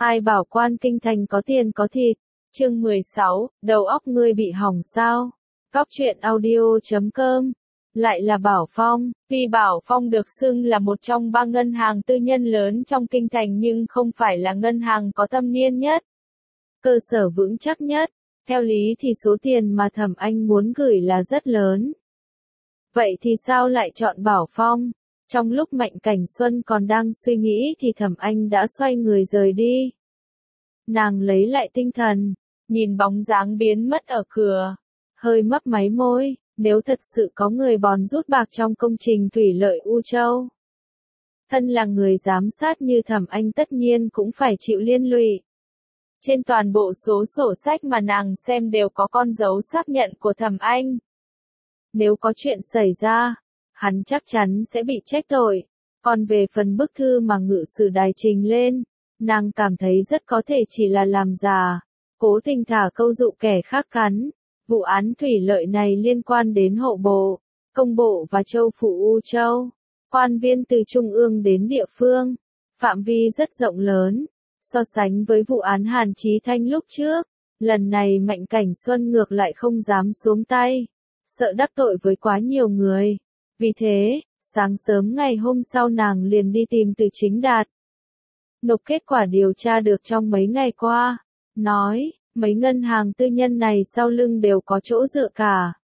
Ai bảo quan kinh thành có tiền có thịt. Chương 16, đầu óc ngươi bị hỏng sao? Cóc truyện audio.com. Lại là Bảo Phong. Tuy Bảo Phong được xưng là một trong ba ngân hàng tư nhân lớn trong kinh thành nhưng không phải là ngân hàng có thâm niên nhất, cơ sở vững chắc nhất. Theo lý thì số tiền mà Thẩm Anh muốn gửi là rất lớn. Vậy thì sao lại chọn Bảo Phong? Trong lúc Mạnh Cảnh Xuân còn đang suy nghĩ thì Thẩm Anh đã xoay người rời đi. Nàng lấy lại tinh thần, nhìn bóng dáng biến mất ở cửa, hơi mấp máy môi, nếu thật sự có người bòn rút bạc trong công trình thủy lợi U Châu. Thân là người giám sát như Thẩm Anh tất nhiên cũng phải chịu liên lụy. Trên toàn bộ số sổ sách mà nàng xem đều có con dấu xác nhận của Thẩm Anh. Nếu có chuyện xảy ra, hắn chắc chắn sẽ bị trách tội. Còn về phần bức thư mà ngự sử đài trình lên, nàng cảm thấy rất có thể chỉ là làm giả, cố tình thả câu dụ kẻ khác cắn. Vụ án thủy lợi này liên quan đến hộ bộ, công bộ và châu phủ U Châu, quan viên từ trung ương đến địa phương, phạm vi rất rộng lớn. So sánh với vụ án Hàn Chí Thanh lúc trước, lần này Mạnh Cảnh Xuân ngược lại không dám xuống tay, sợ đắc tội với quá nhiều người. Vì thế, sáng sớm ngày hôm sau nàng liền đi tìm Từ Chính Đạt, nộp kết quả điều tra được trong mấy ngày qua, nói, mấy ngân hàng tư nhân này sau lưng đều có chỗ dựa cả.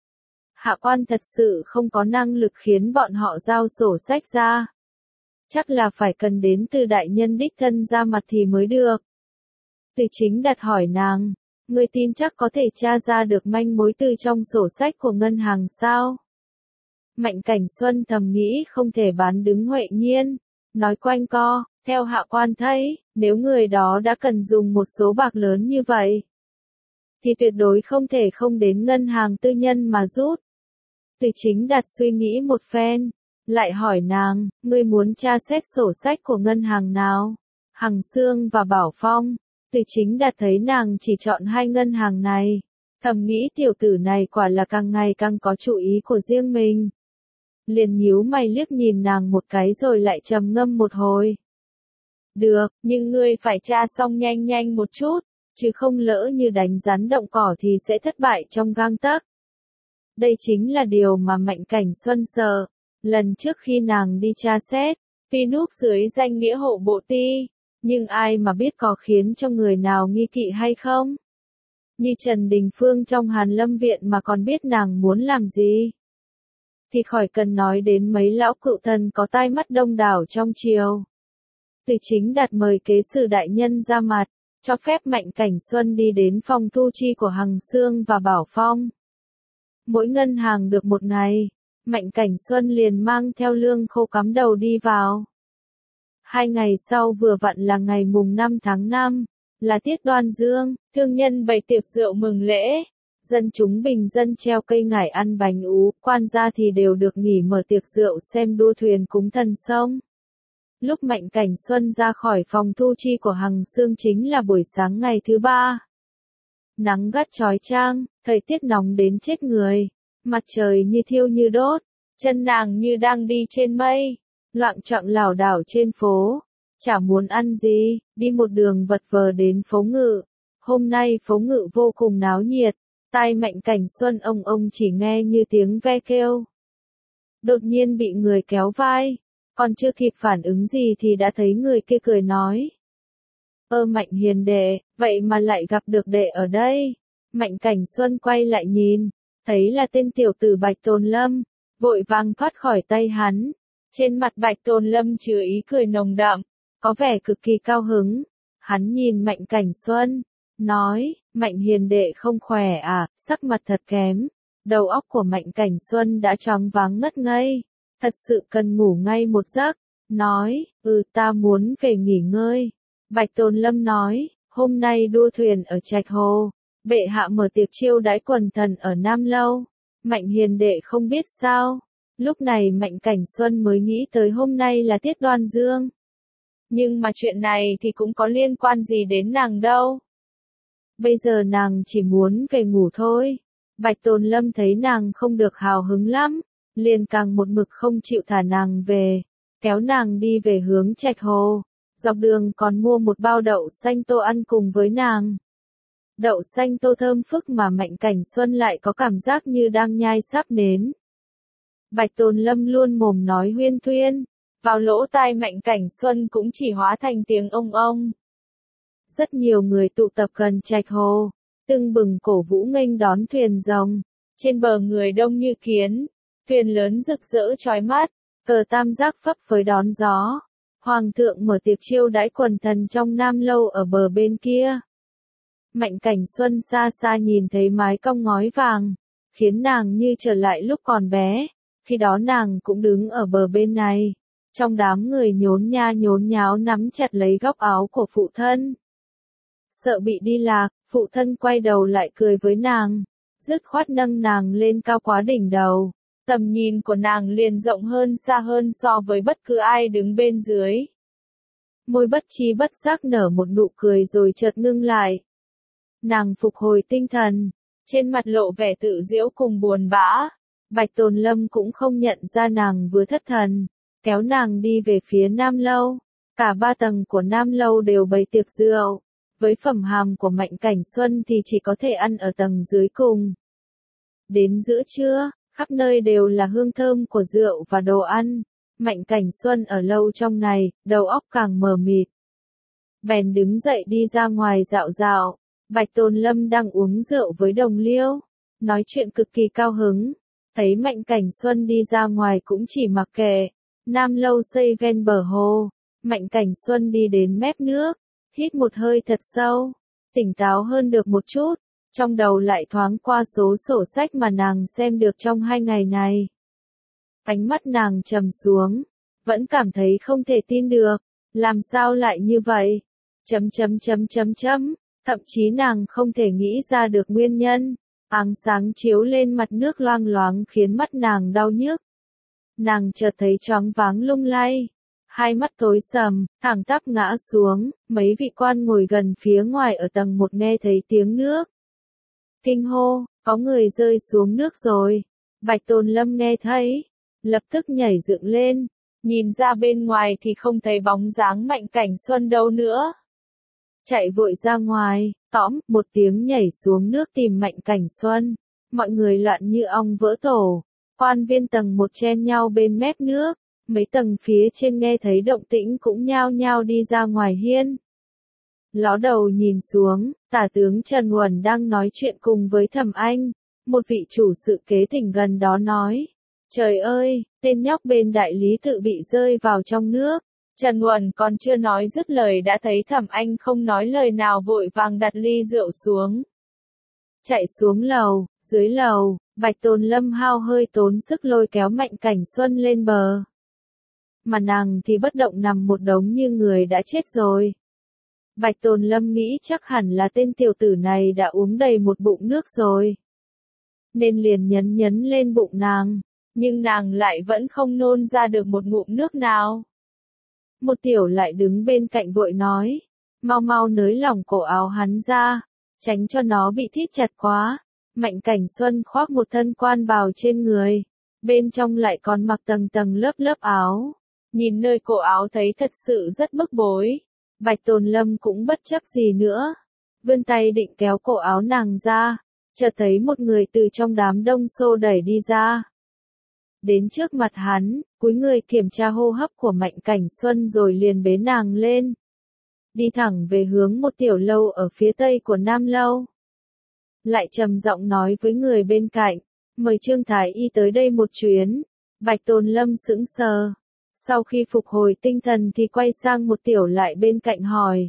Hạ quan thật sự không có năng lực khiến bọn họ giao sổ sách ra. Chắc là phải cần đến từ đại nhân đích thân ra mặt thì mới được. Từ Chính Đạt hỏi nàng, ngươi tin chắc có thể tra ra được manh mối từ trong sổ sách của ngân hàng sao? Mạnh Cảnh Xuân thầm nghĩ không thể bán đứng Huệ Nhiên, nói quanh co, theo hạ quan thấy, nếu người đó đã cần dùng một số bạc lớn như vậy, thì tuyệt đối không thể không đến ngân hàng tư nhân mà rút. Từ Chính Đạt suy nghĩ một phen, lại hỏi nàng, ngươi muốn tra xét sổ sách của ngân hàng nào? Hằng Sương và Bảo Phong. Từ Chính Đạt thấy nàng chỉ chọn hai ngân hàng này, thầm nghĩ tiểu tử này quả là càng ngày càng có chủ ý của riêng mình. Liền nhíu mày liếc nhìn nàng một cái rồi lại trầm ngâm một hồi. Được, nhưng ngươi phải tra xong nhanh nhanh một chút, chứ không lỡ như đánh rắn động cỏ thì sẽ thất bại trong gang tấc. Đây chính là điều mà Mạnh Cảnh Xuân sợ. Lần trước khi nàng đi tra xét, tuy núp dưới danh nghĩa hộ bộ ty, nhưng ai mà biết có khiến cho người nào nghi kỵ hay không? Như Trần Đình Phương trong Hàn Lâm Viện mà còn biết nàng muốn làm gì? Thì khỏi cần nói đến mấy lão cựu thần có tai mắt đông đảo trong triều. Từ Chính Đạt mời kế sử đại nhân ra mặt, cho phép Mạnh Cảnh Xuân đi đến phòng thu chi của Hằng Sương và Bảo Phong. Mỗi ngân hàng được một ngày, Mạnh Cảnh Xuân liền mang theo lương khô cắm đầu đi vào. 2 ngày sau vừa vặn là ngày mùng 5 tháng 5, là tiết Đoan Dương, thương nhân bày tiệc rượu mừng lễ. Dân chúng bình dân treo cây ngải ăn bánh ú, quan gia thì đều được nghỉ mở tiệc rượu xem đua thuyền cúng thần sông. Lúc Mạnh Cảnh Xuân ra khỏi phòng thu chi của Hằng Sương chính là buổi sáng ngày thứ 3. Nắng gắt chói chang, thời tiết nóng đến chết người, mặt trời như thiêu như đốt, chân nàng như đang đi trên mây, loạng choạng lảo đảo trên phố, chả muốn ăn gì, đi một đường vật vờ đến phố Ngự. Hôm nay phố Ngự vô cùng náo nhiệt. Tai Mạnh Cảnh Xuân ông chỉ nghe như tiếng ve kêu. Đột nhiên bị người kéo vai, còn chưa kịp phản ứng gì thì đã thấy người kia cười nói. Mạnh hiền đệ, vậy mà lại gặp được đệ ở đây. Mạnh Cảnh Xuân quay lại nhìn, thấy là tên tiểu tử Bạch Tồn Lâm, vội vàng thoát khỏi tay hắn. Trên mặt Bạch Tồn Lâm chứa ý cười nồng đậm, có vẻ cực kỳ cao hứng. Hắn nhìn Mạnh Cảnh Xuân, nói, Mạnh hiền đệ không khỏe à, sắc mặt thật kém. Đầu óc của Mạnh Cảnh Xuân đã choáng váng ngất ngây, thật sự cần ngủ ngay một giấc. Nói, ta muốn về nghỉ ngơi. Bạch Tồn Lâm nói, hôm nay đua thuyền ở Trạch Hồ, bệ hạ mở tiệc chiêu đãi quần thần ở Nam Lâu. Mạnh hiền đệ không biết sao. Lúc này Mạnh Cảnh Xuân mới nghĩ tới hôm nay là tiết Đoan Dương. Nhưng mà chuyện này thì cũng có liên quan gì đến nàng đâu. Bây giờ nàng chỉ muốn về ngủ thôi. Bạch Tồn Lâm thấy nàng không được hào hứng lắm, liền càng một mực không chịu thả nàng về, kéo nàng đi về hướng Trạch Hồ. Dọc đường còn mua một bao đậu xanh tô ăn cùng với nàng. Đậu xanh tô thơm phức mà Mạnh Cảnh Xuân lại có cảm giác như đang nhai sáp nến. Bạch Tồn Lâm luôn mồm nói huyên thuyên, vào lỗ tai Mạnh Cảnh Xuân cũng chỉ hóa thành tiếng ông ông. Rất nhiều người tụ tập gần Trạch Hồ, tưng bừng cổ vũ nghênh đón thuyền rồng. Trên bờ người đông như kiến, thuyền lớn rực rỡ chói mắt, cờ tam giác phấp phới đón gió. Hoàng thượng mở tiệc chiêu đãi quần thần trong Nam Lâu ở bờ bên kia. Mạnh Cảnh Xuân xa xa nhìn thấy mái cong ngói vàng, khiến nàng như trở lại lúc còn bé. Khi đó nàng cũng đứng ở bờ bên này, trong đám người nhốn nha nhốn nháo nắm chặt lấy góc áo của phụ thân. Sợ bị đi lạc, phụ thân quay đầu lại cười với nàng, dứt khoát nâng nàng lên cao quá đỉnh đầu. Tầm nhìn của nàng liền rộng hơn xa hơn so với bất cứ ai đứng bên dưới. Môi bất tri bất giác nở một nụ cười rồi chợt ngưng lại. Nàng phục hồi tinh thần, trên mặt lộ vẻ tự giễu cùng buồn bã. Bạch Tồn Lâm cũng không nhận ra nàng vừa thất thần, kéo nàng đi về phía Nam Lâu. Cả 3 tầng của Nam Lâu đều bày tiệc rượu. Với phẩm hàm của Mạnh Cảnh Xuân thì chỉ có thể ăn ở tầng dưới cùng. Đến giữa trưa, khắp nơi đều là hương thơm của rượu và đồ ăn. Mạnh Cảnh Xuân ở lâu trong này, đầu óc càng mờ mịt. Bèn đứng dậy đi ra ngoài dạo dạo. Bạch Tồn Lâm đang uống rượu với đồng liêu, nói chuyện cực kỳ cao hứng. Thấy Mạnh Cảnh Xuân đi ra ngoài cũng chỉ mặc kệ. Nam Lâu xây ven bờ hồ. Mạnh Cảnh Xuân đi đến mép nước, hít một hơi thật sâu, tỉnh táo hơn được một chút. Trong đầu lại thoáng qua số sổ sách mà nàng xem được trong 2 ngày này. Ánh mắt nàng trầm xuống, vẫn cảm thấy không thể tin được, làm sao lại như vậy? Thậm chí nàng không thể nghĩ ra được nguyên nhân. Ánh sáng chiếu lên mặt nước loang loáng khiến mắt nàng đau nhức. Nàng chợt thấy choáng váng lung lay, hai mắt tối sầm, thẳng tắp ngã xuống. Mấy vị quan ngồi gần phía ngoài ở tầng 1 nghe thấy tiếng nước. Kinh hô, có người rơi xuống nước rồi. Bạch Tồn Lâm nghe thấy, lập tức nhảy dựng lên, nhìn ra bên ngoài thì không thấy bóng dáng Mạnh Cảnh Xuân đâu nữa. Chạy vội ra ngoài, tõm, một tiếng nhảy xuống nước tìm Mạnh Cảnh Xuân. Mọi người loạn như ong vỡ tổ. Quan viên tầng 1 chen nhau bên mép nước. Mấy tầng phía trên nghe thấy động tĩnh cũng nhao nhao đi ra ngoài hiên. Ló đầu nhìn xuống, tả tướng Trần Uẩn đang nói chuyện cùng với Thẩm Anh. Một vị chủ sự kế tỉnh gần đó nói. Trời ơi, tên nhóc bên đại lý tự bị rơi vào trong nước. Trần Uẩn còn chưa nói dứt lời đã thấy Thẩm Anh không nói lời nào vội vàng đặt ly rượu xuống. Chạy xuống lầu, dưới lầu, Bạch Tồn Lâm hao hơi tốn sức lôi kéo Mạnh Cảnh Xuân lên bờ. Mà nàng thì bất động nằm một đống như người đã chết rồi. Bạch Tồn Lâm nghĩ chắc hẳn là tên tiểu tử này đã uống đầy một bụng nước rồi. Nên liền nhấn lên bụng nàng, nhưng nàng lại vẫn không nôn ra được một ngụm nước nào. Một tiểu lại đứng bên cạnh vội nói, mau mau nới lỏng cổ áo hắn ra, tránh cho nó bị thít chặt quá. Mạnh Cảnh Xuân khoác một thân quan bào trên người, bên trong lại còn mặc tầng tầng lớp áo. Nhìn nơi cổ áo thấy thật sự rất bức bối. Bạch Tồn Lâm cũng bất chấp gì nữa, vươn tay định kéo cổ áo nàng ra, chợt thấy một người từ trong đám đông xô đẩy đi ra. Đến trước mặt hắn, cúi người kiểm tra hô hấp của Mạnh Cảnh Xuân rồi liền bế nàng lên. Đi thẳng về hướng một tiểu lâu ở phía tây của Nam Lâu. Lại trầm giọng nói với người bên cạnh, mời Trương Thái Y tới đây một chuyến. Bạch Tồn Lâm sững sờ. Sau khi phục hồi tinh thần thì quay sang một tiểu lại bên cạnh hỏi.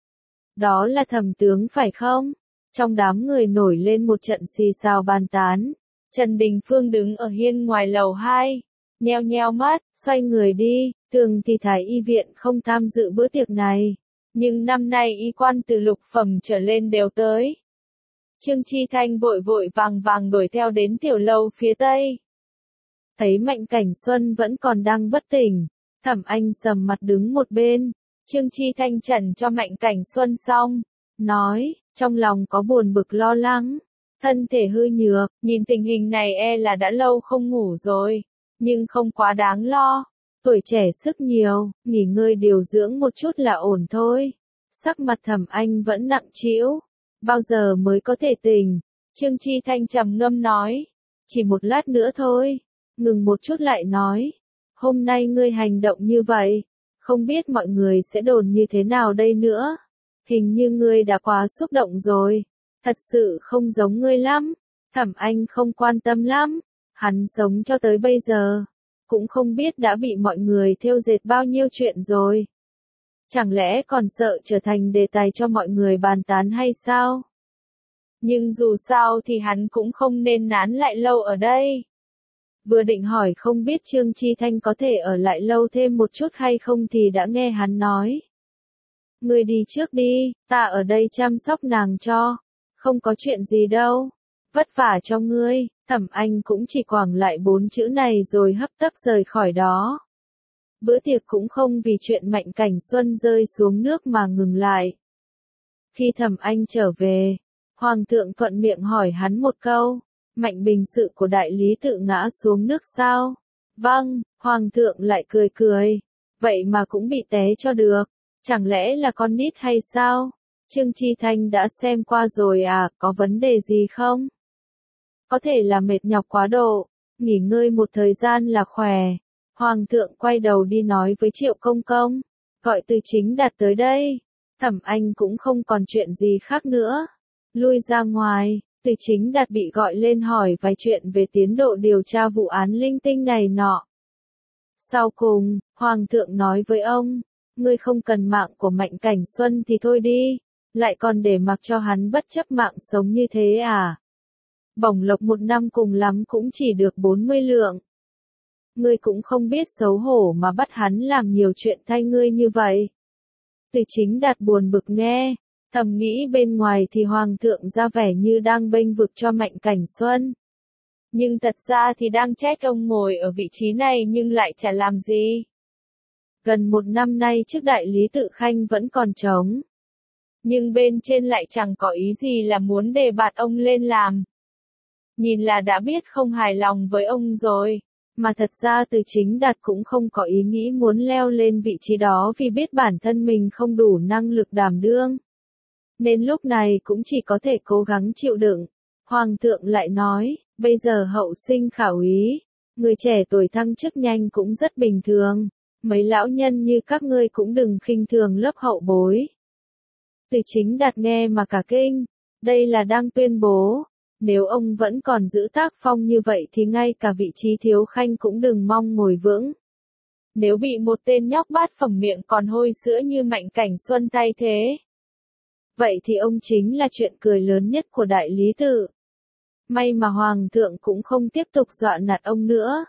Đó là Thẩm tướng phải không? Trong đám người nổi lên một trận xì xào bàn tán. Trần Đình Phương đứng ở hiên ngoài lầu 2, nheo nheo mắt, xoay người đi. Thường thì Thái Y viện không tham dự bữa tiệc này, nhưng năm nay y quan từ lục phẩm trở lên đều tới. Trương Chi Thanh vội vội vàng đuổi theo đến tiểu lâu phía tây. Thấy Mạnh Cảnh Xuân vẫn còn đang bất tỉnh, Thẩm Anh sầm mặt đứng một bên. Trương Chi Thanh trần cho Mạnh Cảnh Xuân xong, nói, trong lòng có buồn bực lo lắng, thân thể hư nhược, nhìn tình hình này e là đã lâu không ngủ rồi, nhưng không quá đáng lo. Tuổi trẻ sức nhiều, nghỉ ngơi điều dưỡng một chút là ổn thôi. Sắc mặt Thẩm Anh vẫn nặng trĩu. Bao giờ mới có thể tỉnh? Trương Chi Thanh trầm ngâm nói. Chỉ một lát nữa thôi. Ngừng một chút lại nói. Hôm nay ngươi hành động như vậy, không biết mọi người sẽ đồn như thế nào đây nữa. Hình như ngươi đã quá xúc động rồi. Thật sự không giống ngươi lắm. Thẩm Anh không quan tâm lắm. Hắn sống cho tới bây giờ, cũng không biết đã bị mọi người thêu dệt bao nhiêu chuyện rồi. Chẳng lẽ còn sợ trở thành đề tài cho mọi người bàn tán hay sao? Nhưng dù sao thì hắn cũng không nên nán lại lâu ở đây. Vừa định hỏi không biết Trương Chi Thanh có thể ở lại lâu thêm một chút hay không thì đã nghe hắn nói. Ngươi đi trước đi, ta ở đây chăm sóc nàng cho. Không có chuyện gì đâu. Vất vả cho ngươi. Thẩm Anh cũng chỉ quẳng lại 4 chữ này rồi hấp tấp rời khỏi đó. Bữa tiệc cũng không vì chuyện Mạnh Cảnh Xuân rơi xuống nước mà ngừng lại. Khi Thẩm Anh trở về, Hoàng thượng thuận miệng hỏi hắn một câu, Mạnh bình sự của đại lý tự ngã xuống nước sao? Vâng, Hoàng thượng lại cười cười, vậy mà cũng bị té cho được, chẳng lẽ là con nít hay sao? Trương Chi Thanh đã xem qua rồi à, có vấn đề gì không? Có thể là mệt nhọc quá độ, nghỉ ngơi một thời gian là khỏe. Hoàng thượng quay đầu đi nói với Triệu Công Công, gọi Từ Chính Đạt tới đây. Thẩm Anh cũng không còn chuyện gì khác nữa. Lui ra ngoài, Từ Chính Đạt bị gọi lên hỏi vài chuyện về tiến độ điều tra vụ án linh tinh này nọ. Sau cùng, Hoàng thượng nói với ông, ngươi không cần mạng của Mạnh Cảnh Xuân thì thôi đi, lại còn để mặc cho hắn bất chấp mạng sống như thế à? Bổng lộc một năm cùng lắm cũng chỉ được 40 lượng. Ngươi cũng không biết xấu hổ mà bắt hắn làm nhiều chuyện thay ngươi như vậy. Từ Chính Đạt buồn bực nghe, thầm nghĩ bên ngoài thì Hoàng thượng ra vẻ như đang bênh vực cho Mạnh Cảnh Xuân. Nhưng thật ra thì đang trách ông ngồi ở vị trí này nhưng lại chả làm gì. Gần một năm nay trước đại lý tự khanh vẫn còn trống. Nhưng bên trên lại chẳng có ý gì là muốn đề bạt ông lên làm. Nhìn là đã biết không hài lòng với ông rồi. Mà thật ra Từ Chính Đạt cũng không có ý nghĩ muốn leo lên vị trí đó vì biết bản thân mình không đủ năng lực đảm đương. Nên lúc này cũng chỉ có thể cố gắng chịu đựng. Hoàng thượng lại nói, bây giờ hậu sinh khảo úy, người trẻ tuổi thăng chức nhanh cũng rất bình thường. Mấy lão nhân như các ngươi cũng đừng khinh thường lớp hậu bối. Từ Chính Đạt nghe mà cả kinh, đây là đang tuyên bố. Nếu ông vẫn còn giữ tác phong như vậy thì ngay cả vị trí thiếu khanh cũng đừng mong ngồi vững. Nếu bị một tên nhóc bát phẩm miệng còn hôi sữa như Mạnh Cảnh Xuân thay thế, vậy thì ông chính là chuyện cười lớn nhất của đại lý tự. May mà Hoàng thượng cũng không tiếp tục dọa nạt ông nữa.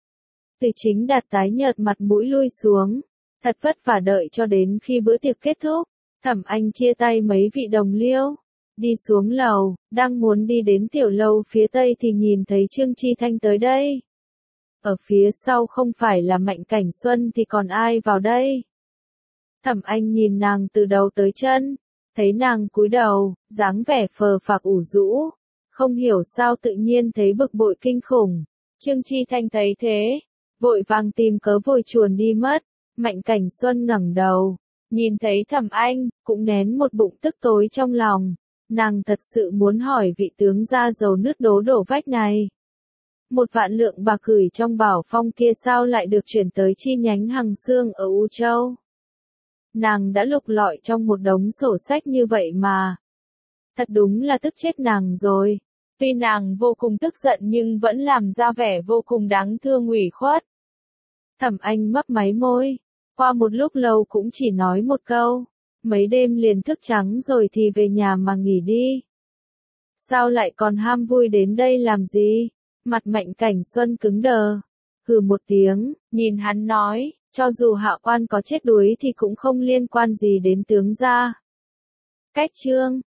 Từ Chính Đạt tái nhợt mặt mũi lui xuống, thật vất vả đợi cho đến khi bữa tiệc kết thúc, Thẩm Anh chia tay mấy vị đồng liêu. Đi xuống lầu, đang muốn đi đến tiểu lâu phía tây thì nhìn thấy Trương Chi Thanh tới đây. Ở phía sau không phải là Mạnh Cảnh Xuân thì còn ai vào đây? Thẩm Anh nhìn nàng từ đầu tới chân, thấy nàng cúi đầu, dáng vẻ phờ phạc ủ rũ, không hiểu sao tự nhiên thấy bực bội kinh khủng. Trương Chi Thanh thấy thế, vội vàng tìm cớ vội chuồn đi mất. Mạnh Cảnh Xuân ngẩng đầu, nhìn thấy Thẩm Anh, cũng nén một bụng tức tối trong lòng. Nàng thật sự muốn hỏi vị tướng ra dầu nước đổ vách này. 1 vạn lượng bạc gửi trong Bảo Phong kia sao lại được chuyển tới chi nhánh Hằng Xương ở U Châu? Nàng đã lục lọi trong một đống sổ sách như vậy mà. Thật đúng là tức chết nàng rồi. Tuy nàng vô cùng tức giận nhưng vẫn làm ra vẻ vô cùng đáng thương ủy khuất. Thẩm Anh mấp máy môi. Qua một lúc lâu cũng chỉ nói một câu. Mấy đêm liền thức trắng rồi thì về nhà mà nghỉ đi. Sao lại còn ham vui đến đây làm gì? Mặt Mạnh Cảnh Xuân cứng đờ. Hừ một tiếng, nhìn hắn nói, cho dù hạ quan có chết đuối thì cũng không liên quan gì đến tướng gia. Cách chương